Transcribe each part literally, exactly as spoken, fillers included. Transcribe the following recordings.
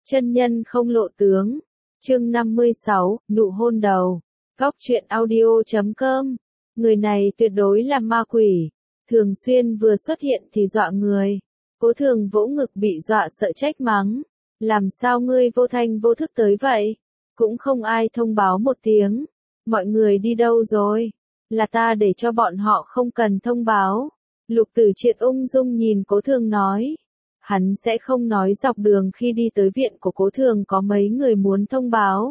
Chân nhân không lộ tướng. Chương năm mươi sáu, nụ hôn đầu. Góc truyện audio chấm com. Người này tuyệt đối là ma quỷ. Thường xuyên vừa xuất hiện thì dọa người. Cố Thường vỗ ngực bị dọa sợ trách mắng. Làm sao ngươi vô thanh vô thức tới vậy? Cũng không ai thông báo một tiếng. Mọi người đi đâu rồi? Là ta để cho bọn họ không cần thông báo. Lục Tử Triệt ung dung nhìn Cố Thường nói. Hắn sẽ không nói dọc đường khi đi tới viện của Cố Thường có mấy người muốn thông báo.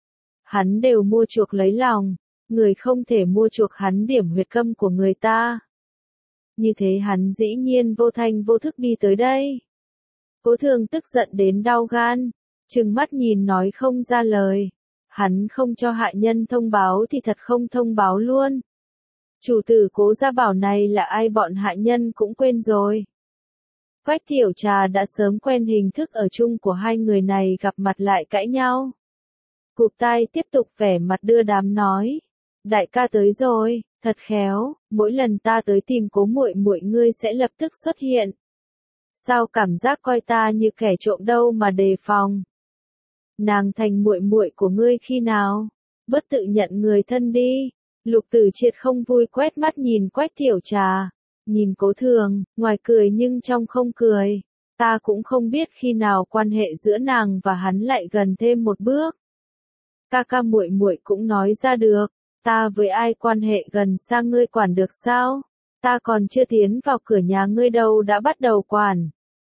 Hắn đều mua chuộc lấy lòng, người không thể mua chuộc hắn điểm huyệt câm của người ta. Như thế hắn dĩ nhiên vô thanh vô thức đi tới đây. Cố Thường tức giận đến đau gan, trừng mắt nhìn nói không ra lời. Hắn không cho hại nhân thông báo thì thật không thông báo luôn. Chủ tử Cố gia bảo này là ai bọn hại nhân cũng quên rồi. Quách Thiểu Trà đã sớm quen hình thức ở chung của hai người này gặp mặt lại cãi nhau. Cụp tai tiếp tục vẻ mặt đưa đám nói. Đại ca tới rồi, thật khéo, mỗi lần ta tới tìm Cố muội muội ngươi sẽ lập tức xuất hiện. Sao cảm giác coi ta như kẻ trộm đâu mà đề phòng. Nàng thành muội muội của ngươi khi nào? Bất tự nhận người thân đi. Lục Tử Triệt không vui quét mắt nhìn Quách Thiểu Trà. Nhìn Cố Thường, ngoài cười nhưng trong không cười. Ta cũng không biết khi nào quan hệ giữa nàng và hắn lại gần thêm một bước. Ca ca muội muội cũng nói ra được, ta với ai quan hệ gần xa ngươi quản được sao? Ta còn chưa tiến vào cửa nhà ngươi đâu đã bắt đầu quản.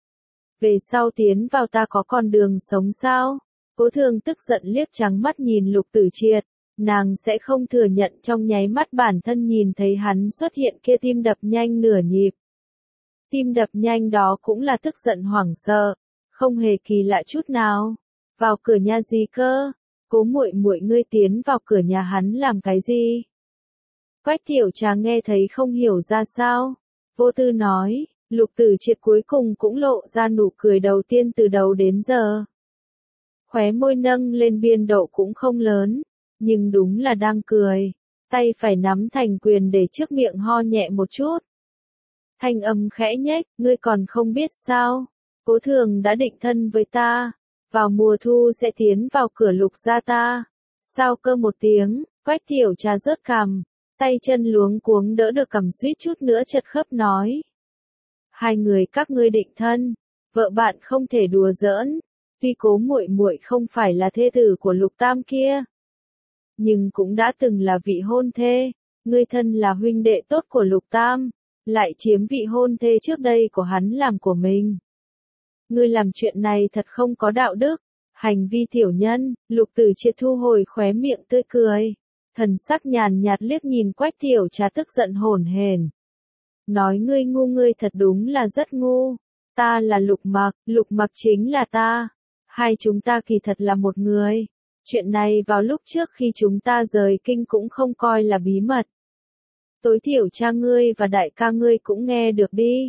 Về sau tiến vào ta có con đường sống sao? Cố Thường tức giận liếc trắng mắt nhìn Lục Tử Triệt. Nàng sẽ không thừa nhận trong nháy mắt bản thân nhìn thấy hắn xuất hiện kia tim đập nhanh nửa nhịp. Tim đập nhanh đó cũng là tức giận hoảng sợ, không hề kỳ lạ chút nào. Vào cửa nhà gì cơ? Cố muội muội ngươi tiến vào cửa nhà hắn làm cái gì? Quách Thiểu Trà nghe thấy không hiểu ra sao. Vô tư nói, Lục Tử Triệt cuối cùng cũng lộ ra nụ cười đầu tiên từ đầu đến giờ. Khóe môi nâng lên biên độ cũng không lớn. Nhưng đúng là đang cười, tay phải nắm thành quyền để trước miệng ho nhẹ một chút. Thanh âm khẽ nhếch, ngươi còn không biết sao? Cố Thường đã định thân với ta, vào mùa thu sẽ tiến vào cửa Lục gia ta. Sao cơ một tiếng, Quách Thiểu Trà rớt cằm, tay chân luống cuống đỡ được cằm suýt chút nữa chật khớp nói. Hai người các ngươi định thân, vợ bạn không thể đùa giỡn, tuy Cố muội muội không phải là thê tử của Lục Tam kia. Nhưng cũng đã từng là vị hôn thê, ngươi thân là huynh đệ tốt của Lục Tam, lại chiếm vị hôn thê trước đây của hắn làm của mình. Ngươi làm chuyện này thật không có đạo đức, hành vi tiểu nhân. Lục Tử Triệt thu hồi khóe miệng tươi cười, thần sắc nhàn nhạt liếc nhìn Quách Thiểu Trà tức giận hổn hển. Nói ngươi ngu ngươi thật đúng là rất ngu, ta là Lục Mặc, Lục Mặc chính là ta, hai chúng ta kỳ thật là một người. Chuyện này vào lúc trước khi chúng ta rời kinh cũng không coi là bí mật. Tối thiểu cha ngươi và đại ca ngươi cũng nghe được đi.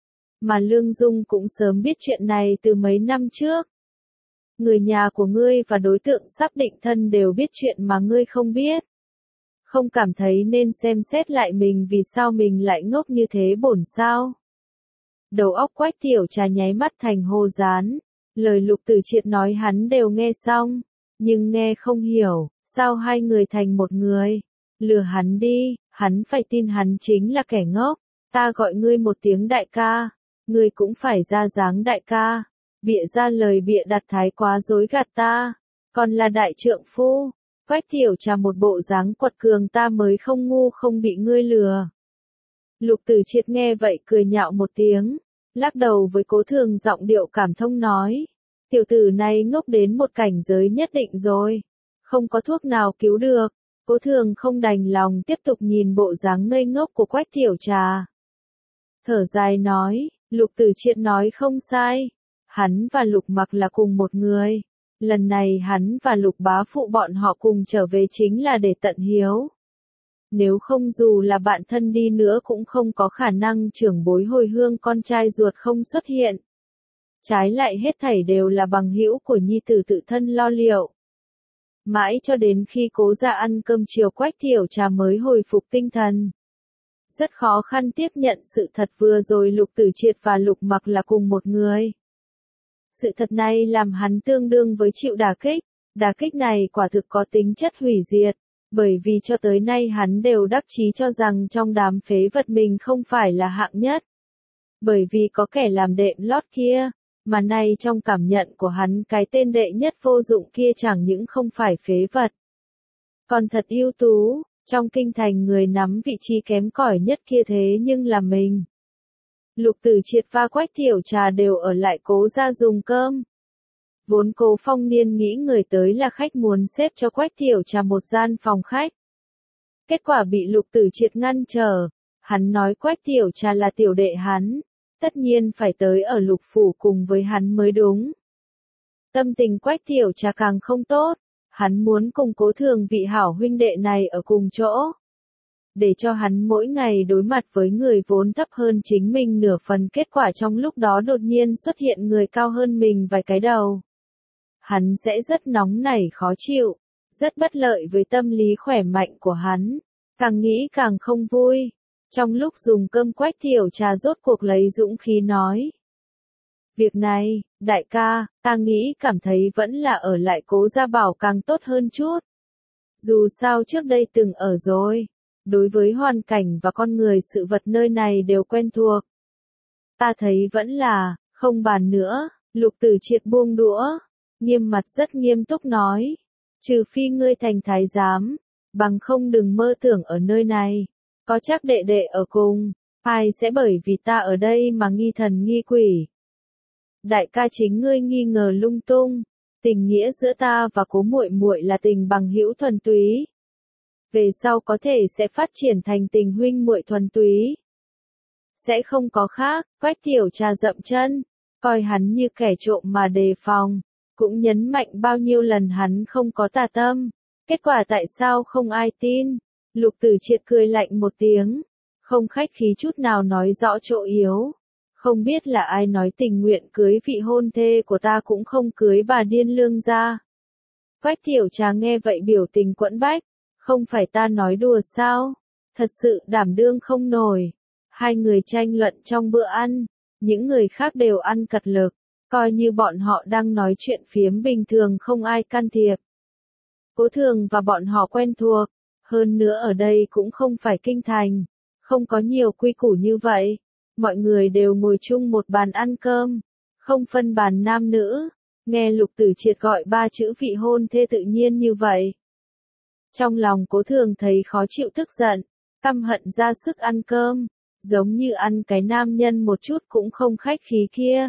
Mà Lương Dung cũng sớm biết chuyện này từ mấy năm trước. Người nhà của ngươi và đối tượng sắp định thân đều biết chuyện mà ngươi không biết. Không cảm thấy nên xem xét lại mình vì sao mình lại ngốc như thế bổn sao. Đầu óc Quách Thiểu Trà nháy mắt thành hồ dán. Lời Lục Tử Triệt nói hắn đều nghe xong. Nhưng nghe không hiểu, sao hai người thành một người? Lừa hắn đi, hắn phải tin hắn chính là kẻ ngốc. Ta gọi ngươi một tiếng đại ca, ngươi cũng phải ra dáng đại ca. Bịa ra lời bịa đặt thái quá dối gạt ta, còn là đại trượng phu. Quách Thiểu Trà một bộ dáng quật cường ta mới không ngu không bị ngươi lừa. Lục Tử Triệt nghe vậy cười nhạo một tiếng, lắc đầu với Cố Thường giọng điệu cảm thông nói. Tiểu tử này ngốc đến một cảnh giới nhất định rồi. Không có thuốc nào cứu được. Cố Thường không đành lòng tiếp tục nhìn bộ dáng ngây ngốc của Quách Thiểu Trà. Thở dài nói, Lục Tử Triệt nói không sai. Hắn và Lục Mặc là cùng một người. Lần này hắn và Lục bá phụ bọn họ cùng trở về chính là để tận hiếu. Nếu không dù là bạn thân đi nữa cũng không có khả năng trưởng bối hồi hương con trai ruột không xuất hiện. Trái lại hết thảy đều là bằng hữu của nhi tử tự thân lo liệu. Mãi cho đến khi Cố gia ăn cơm chiều Quách Thiểu Trà mới hồi phục tinh thần. Rất khó khăn tiếp nhận sự thật vừa rồi Lục Tử Triệt và Lục Mặc là cùng một người. Sự thật này làm hắn tương đương với chịu đả kích, đả kích này quả thực có tính chất hủy diệt, bởi vì cho tới nay hắn đều đắc chí cho rằng trong đám phế vật mình không phải là hạng nhất. Bởi vì có kẻ làm đệm lót kia, mà nay trong cảm nhận của hắn cái tên đệ nhất vô dụng kia chẳng những không phải phế vật, còn thật ưu tú, trong kinh thành người nắm vị trí kém cỏi nhất kia thế nhưng là mình. Lục Tử Triệt và Quách Thiểu Trà đều ở lại Cố gia dùng cơm. Vốn Cố Phong Niên nghĩ người tới là khách muốn xếp cho Quách Thiểu Trà một gian phòng khách. Kết quả bị Lục Tử Triệt ngăn trở, hắn nói Quách Thiểu Trà là tiểu đệ hắn, tất nhiên phải tới ở Lục phủ cùng với hắn mới đúng. Tâm tình Quách Thiểu Trà càng không tốt, hắn muốn cùng Cố Thường vị hảo huynh đệ này ở cùng chỗ, để cho hắn mỗi ngày đối mặt với người vốn thấp hơn chính mình nửa phần, kết quả trong lúc đó đột nhiên xuất hiện người cao hơn mình vài cái đầu. Hắn sẽ rất nóng nảy khó chịu, rất bất lợi với tâm lý khỏe mạnh của hắn, càng nghĩ càng không vui. Trong lúc dùng cơm Quách Thiểu Trà rốt cuộc lấy dũng khí nói. Việc này, đại ca, ta nghĩ cảm thấy vẫn là ở lại Cố gia bảo càng tốt hơn chút. Dù sao trước đây từng ở rồi, đối với hoàn cảnh và con người sự vật nơi này đều quen thuộc. Ta thấy vẫn là, không bàn nữa, Lục Tử Triệt buông đũa, nghiêm mặt rất nghiêm túc nói. Trừ phi ngươi thành thái giám, bằng không đừng mơ tưởng ở nơi này. Có chắc đệ đệ ở cùng, ai sẽ bởi vì ta ở đây mà nghi thần nghi quỷ. Đại ca chính ngươi nghi ngờ lung tung, tình nghĩa giữa ta và Cố muội muội là tình bằng hữu thuần túy. Về sau có thể sẽ phát triển thành tình huynh muội thuần túy. Sẽ không có khác. Quách Thiểu Trà dậm chân, coi hắn như kẻ trộm mà đề phòng, cũng nhấn mạnh bao nhiêu lần hắn không có tà tâm. Kết quả tại sao không ai tin? Lục Tử Triệt cười lạnh một tiếng, không khách khí chút nào nói rõ chỗ yếu. Không biết là ai nói tình nguyện cưới vị hôn thê của ta cũng không cưới bà điên lương gia. Quách Thiểu Trà nghe vậy biểu tình quẫn bách, không phải ta nói đùa sao? Thật sự đảm đương không nổi. Hai người tranh luận trong bữa ăn, những người khác đều ăn cật lực, coi như bọn họ đang nói chuyện phiếm bình thường không ai can thiệp. Cố Thường và bọn họ quen thuộc, hơn nữa ở đây cũng không phải kinh thành, không có nhiều quy củ như vậy. Mọi người đều ngồi chung một bàn ăn cơm, không phân bàn nam nữ. Nghe Lục Tử Triệt gọi ba chữ vị hôn thê tự nhiên như vậy, trong lòng Cố Thường thấy khó chịu tức giận, căm hận ra sức ăn cơm, giống như ăn cái nam nhân một chút cũng không khách khí kia.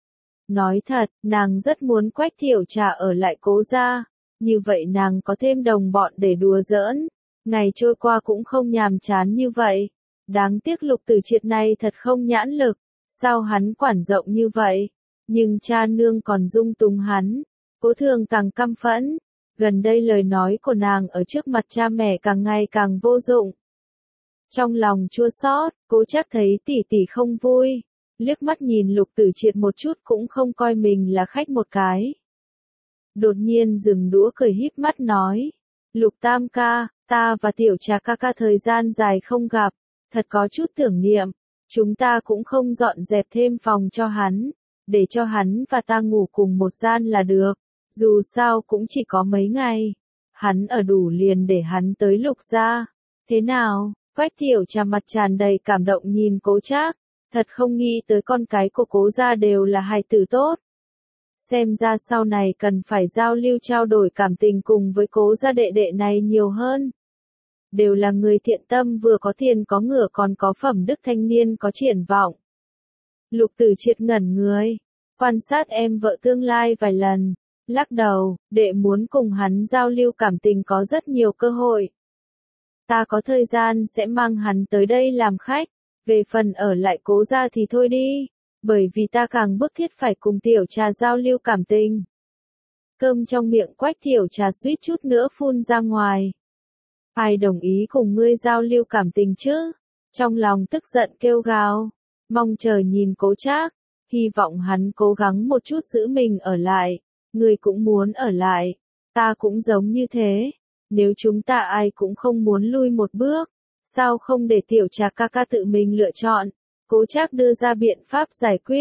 Nói thật, nàng rất muốn Quách Thiểu Trà ở lại Cố gia, như vậy nàng có thêm đồng bọn để đùa giỡn, ngày trôi qua cũng không nhàm chán như vậy. Đáng tiếc Lục Tử Triệt này thật không nhãn lực, sao hắn quản rộng như vậy, nhưng cha nương còn dung túng hắn. Cố Thường càng căm phẫn, gần đây lời nói của nàng ở trước mặt cha mẹ càng ngày càng vô dụng. Trong lòng chua xót, Cố Trác thấy tỷ tỷ không vui, liếc mắt nhìn Lục Tử Triệt một chút cũng không coi mình là khách một cái. Đột nhiên dừng đũa cười híp mắt nói, Lục Tam ca, ta và Tiểu Trà ca ca thời gian dài không gặp, thật có chút tưởng niệm, chúng ta cũng không dọn dẹp thêm phòng cho hắn, để cho hắn và ta ngủ cùng một gian là được, dù sao cũng chỉ có mấy ngày, hắn ở đủ liền để hắn tới Lục gia. Thế nào? Quách Thiểu Trà mặt tràn đầy cảm động nhìn Cố Trác, thật không nghĩ tới con cái của Cố gia đều là hài tử tốt. Xem ra sau này cần phải giao lưu trao đổi cảm tình cùng với Cố gia đệ đệ này nhiều hơn. Đều là người thiện tâm, vừa có tiền có ngựa còn có phẩm đức, thanh niên có triển vọng. Lục Tử Triệt ngẩn người, quan sát em vợ tương lai vài lần, lắc đầu, đệ muốn cùng hắn giao lưu cảm tình có rất nhiều cơ hội. Ta có thời gian sẽ mang hắn tới đây làm khách, về phần ở lại Cố gia thì thôi đi, bởi vì ta càng bức thiết phải cùng Tiểu Trà giao lưu cảm tình. Cơm trong miệng Quách Thiểu Trà suýt chút nữa phun ra ngoài. Ai đồng ý cùng ngươi giao lưu cảm tình chứ? Trong lòng tức giận kêu gào, mong chờ nhìn Cố Trác, hy vọng hắn cố gắng một chút giữ mình ở lại. Ngươi cũng muốn ở lại, ta cũng giống như thế. Nếu chúng ta ai cũng không muốn lui một bước, sao không để Tiểu Trà ca ca tự mình lựa chọn? Cố Trác đưa ra biện pháp giải quyết.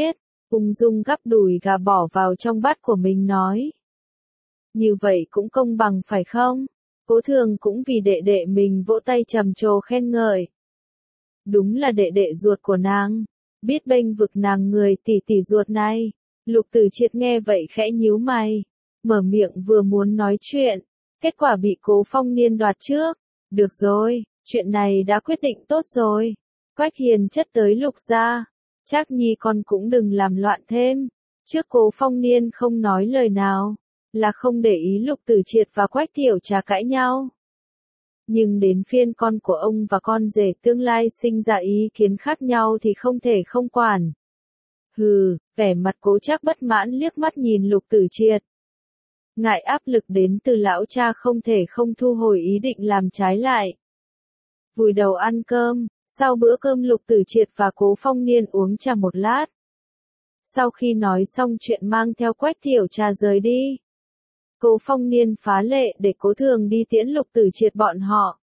ung dung gắp đùi gà bỏ vào trong bát của mình nói. Như vậy cũng công bằng phải không? Cố Thường cũng vì đệ đệ mình vỗ tay trầm trồ khen ngợi. Đúng là đệ đệ ruột của nàng, biết bênh vực nàng người tỷ tỷ ruột này. Lục Tử Triệt nghe vậy khẽ nhíu mày, mở miệng vừa muốn nói chuyện, kết quả bị Cố Phong Niên đoạt trước. Được rồi, chuyện này đã quyết định tốt rồi. Quách Hiền chất tới Lục gia, Trác Nhi con cũng đừng làm loạn thêm. Trước Cố Phong Niên không nói lời nào, là không để ý Lục Tử Triệt và Quách Tiểu Trà cãi nhau. Nhưng đến phiên con của ông và con rể tương lai sinh ra ý kiến khác nhau thì không thể không quản. Hừ, vẻ mặt Cố Trác bất mãn liếc mắt nhìn Lục Tử Triệt. Ngại áp lực đến từ lão cha không thể không thu hồi ý định làm trái lại. Vùi đầu ăn cơm, sau bữa cơm Lục Tử Triệt và Cố Phong Niên uống trà một lát. Sau khi nói xong chuyện mang theo Quách Tiểu Trà rời đi. Cố Phong Niên phá lệ để Cố Thường đi tiễn Lục Tử Triệt bọn họ.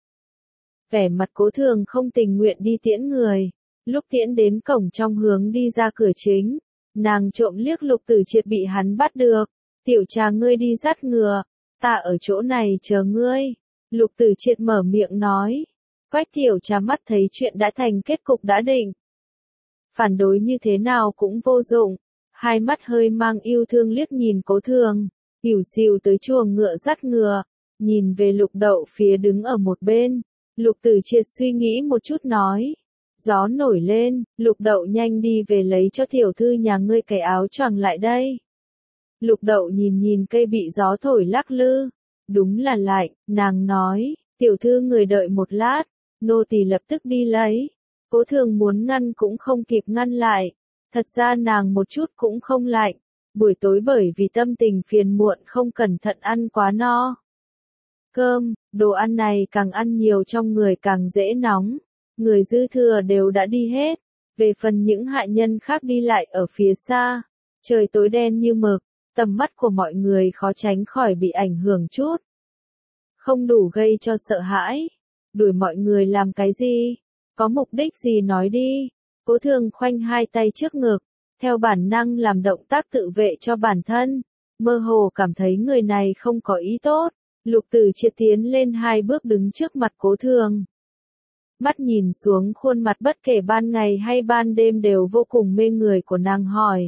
Vẻ mặt Cố Thường không tình nguyện đi tiễn người. Lúc tiễn đến cổng trong hướng đi ra cửa chính, nàng trộm liếc Lục Tử Triệt bị hắn bắt được. Tiểu Trà ngươi đi dắt ngựa, ta ở chỗ này chờ ngươi. Lục Tử Triệt mở miệng nói. Quách Tiểu Trà mắt thấy chuyện đã thành kết cục đã định. Phản đối như thế nào cũng vô dụng, hai mắt hơi mang yêu thương liếc nhìn Cố Thường, ỉu xìu tới chuồng ngựa dắt ngựa, nhìn về Lục Đậu phía đứng ở một bên. Lục Tử Triệt suy nghĩ một chút nói. Gió nổi lên, Lục Đậu nhanh đi về lấy cho tiểu thư nhà ngươi cái áo choàng lại đây. Lục Đậu nhìn nhìn cây bị gió thổi lắc lư. Đúng là lạnh, nàng nói, tiểu thư người đợi một lát, nô tỳ lập tức đi lấy. Cố Thường muốn ngăn cũng không kịp ngăn lại. Thật ra nàng một chút cũng không lạnh. Buổi tối bởi vì tâm tình phiền muộn không cẩn thận ăn quá no. Cơm, đồ ăn này càng ăn nhiều trong người càng dễ nóng. Người dư thừa đều đã đi hết. Về phần những hạ nhân khác đi lại ở phía xa. Trời tối đen như mực, tầm mắt của mọi người khó tránh khỏi bị ảnh hưởng chút. Không đủ gây cho sợ hãi. Đuổi mọi người làm cái gì? Có mục đích gì nói đi? Cố Thường khoanh hai tay trước ngực, theo bản năng làm động tác tự vệ cho bản thân. Mơ hồ cảm thấy người này không có ý tốt. Lục Tử Triệt tiến lên hai bước đứng trước mặt Cố Thường. Mắt nhìn xuống khuôn mặt bất kể ban ngày hay ban đêm đều vô cùng mê người của nàng hỏi.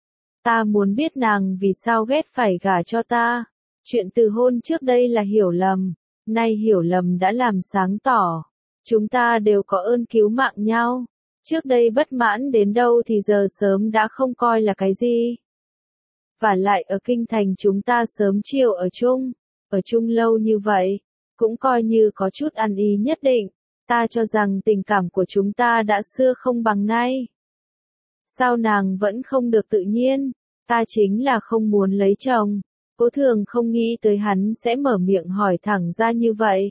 Ta muốn biết nàng vì sao ghét phải gả cho ta. Chuyện từ hôn trước đây là hiểu lầm. Nay hiểu lầm đã làm sáng tỏ. Chúng ta đều có ơn cứu mạng nhau. Trước đây bất mãn đến đâu thì giờ sớm đã không coi là cái gì. Và lại ở kinh thành chúng ta sớm chiều ở chung. Ở chung lâu như vậy. Cũng coi như có chút ăn ý nhất định. Ta cho rằng tình cảm của chúng ta đã xưa không bằng nay. Sao nàng vẫn không được tự nhiên? Ta chính là không muốn lấy chồng. Cố Thường không nghĩ tới hắn sẽ mở miệng hỏi thẳng ra như vậy.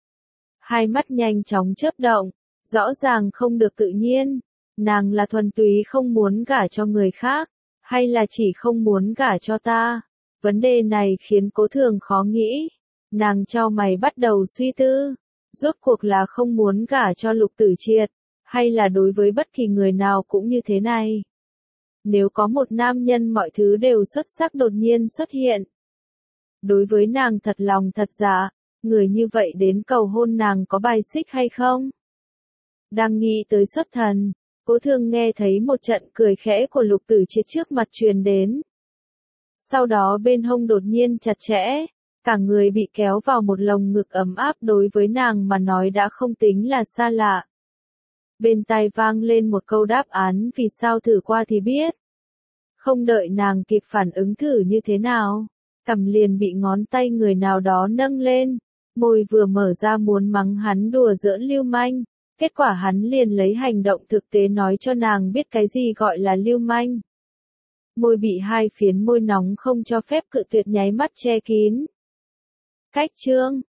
Hai mắt nhanh chóng chớp động. Rõ ràng không được tự nhiên. Nàng là thuần túy không muốn gả cho người khác. Hay là chỉ không muốn gả cho ta? Vấn đề này khiến Cố Thường khó nghĩ. Nàng chau mày bắt đầu suy tư. Rốt cuộc là không muốn gả cho Lục Tử Triệt. Hay là đối với bất kỳ người nào cũng như thế này? Nếu có một nam nhân mọi thứ đều xuất sắc đột nhiên xuất hiện. Đối với nàng thật lòng thật dạ, người như vậy đến cầu hôn nàng có bài xích hay không? Đang nghĩ tới xuất thần, Cố Thường nghe thấy một trận cười khẽ của Lục Tử Triệt trước mặt truyền đến. Sau đó bên hông đột nhiên chặt chẽ, cả người bị kéo vào một lồng ngực ấm áp đối với nàng mà nói đã không tính là xa lạ. Bên tai vang lên một câu đáp án vì sao thử qua thì biết. Không đợi nàng kịp phản ứng thử như thế nào, cằm liền bị ngón tay người nào đó nâng lên, môi vừa mở ra muốn mắng hắn đùa giỡn lưu manh, kết quả hắn liền lấy hành động thực tế nói cho nàng biết cái gì gọi là lưu manh. Môi bị hai phiến môi nóng không cho phép cự tuyệt nháy mắt che kín. Cách chương